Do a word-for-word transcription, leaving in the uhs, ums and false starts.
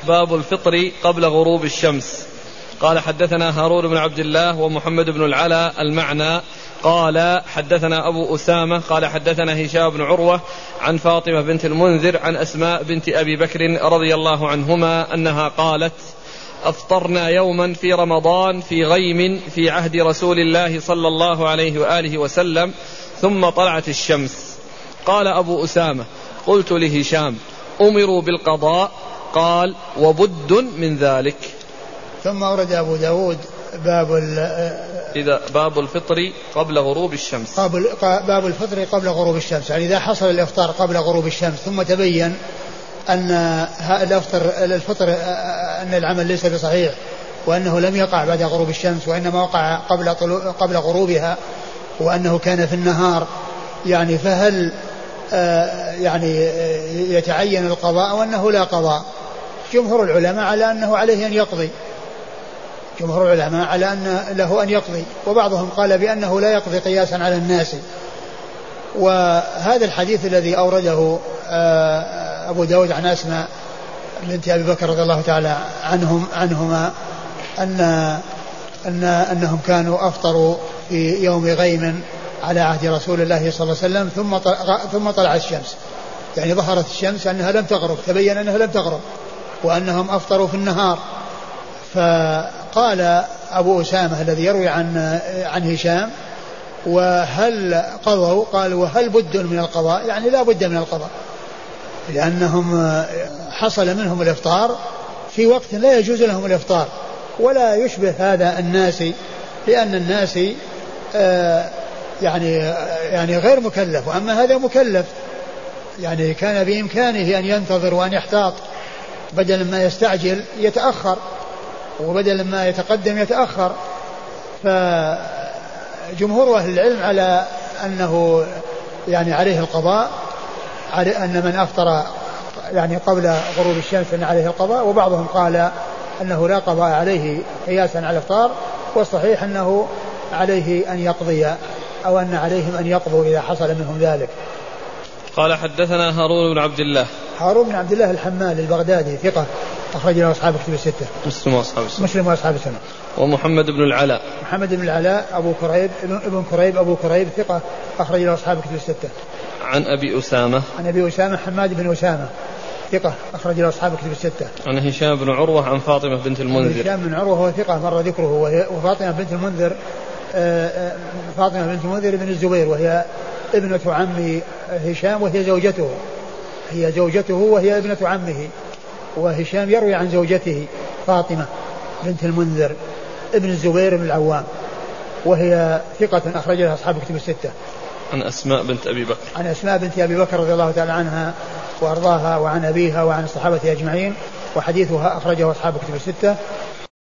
باب الفطر قبل غروب الشمس. قال حدثنا هارون بن عبد الله ومحمد بن العلاء المعنى. قال حدثنا أبو أسامة قال حدثنا هشام بن عروة عن فاطمة بنت المنذر عن أسماء بنت أبي بكر رضي الله عنهما أنها قالت أفطرنا يوما في رمضان في غيم في عهد رسول الله صلى الله عليه وآله وسلم ثم طلعت الشمس. قال أبو أسامة قلت لهشام أمروا بالقضاء؟ قال وبد من ذلك. ثم أورد أبو داود باب إذا باب الفطر قبل غروب الشمس. باب الفطر قبل غروب الشمس، يعني إذا حصل الإفطار قبل غروب الشمس ثم تبين أن الفطر الفطر أن العمل ليس بصحيح وأنه لم يقع بعد غروب الشمس وإنما وقع قبل قبل غروبها وأنه كان في النهار، يعني فهل يعني يتعين القضاء وأنه لا قضاء؟ جمهور العلماء على أنه عليه أن يقضي، جمهور العلماء على أن له أن يقضي، وبعضهم قال بأنه لا يقضي قياسا على الناس. وهذا الحديث الذي أورده أبو داود عن أسماء بنت أبي بكر رضي الله تعالى عنهم عنهما أن أن أنهم كانوا أفطروا في يوم غيم على عهد رسول الله صلى الله عليه وسلم ثم ثم طلعت الشمس، يعني ظهرت الشمس أنها لم تغرب، تبين أنها لم تغرب وأنهم أفطروا في النهار. فقال أبو أسامة الذي يروي عن عن هشام وهل قضوا؟ قال وهل بد من القضاء؟ يعني لا بد من القضاء، لأنهم حصل منهم الإفطار في وقت لا يجوز لهم الإفطار، ولا يشبه هذا الناس، لأن الناس يعني يعني غير مكلف، وأما هذا مكلف، يعني كان بإمكانه أن ينتظر وأن يحتاط، بدل ما يستعجل يتأخر، وبدل ما يتقدم يتأخر. فجمهور أهل العلم على أنه يعني عليه القضاء، على أن من أفطر يعني قبل غروب الشمس أن عليه القضاء، وبعضهم قال أنه لا قضاء عليه قياسا على الإفطار، والصحيح أنه عليه أن يقضي أو أن عليهم أن يقضوا إذا حصل منهم ذلك. قال حدثنا هارون بن عبد الله. هارون بن عبد الله الحمال البغدادي ثقة أخرج له أصحاب كتب الستة. مسلم وأصحاب السنة. مسلم وأصحاب السنة. ومحمد بن العلاء. محمد بن العلاء أبو كريب ابن كريب أبو كريب ثقة أخرج له أصحاب كتب الستة. عن أبي أسامة. عن أبي أسامة حماد بن أسامة ثقة أخرج له أصحاب كتب الستة. عن هشام بن عروة عن فاطمة بنت المنذر. هشام بن عروة هو ثقة مر ذكره، وفاطمة بنت المنذر فاطمة بنت المنذر بن الزبير، وهي ابنة عم هشام وهي زوجته، هي زوجته وهي ابنة عمه، وهشام يروي عن زوجته فاطمة بنت المنذر ابن الزبير بن العوام، وهي ثقة أخرج لها أصحاب كتب الستة. عن أسماء بنت أبي بكر. عن أسماء بنت أبي بكر رضي الله تعالى عنها وأرضاها، وعن أبيها وعن الصحابة أجمعين، وحديثها أخرجه أصحاب كتب الستة.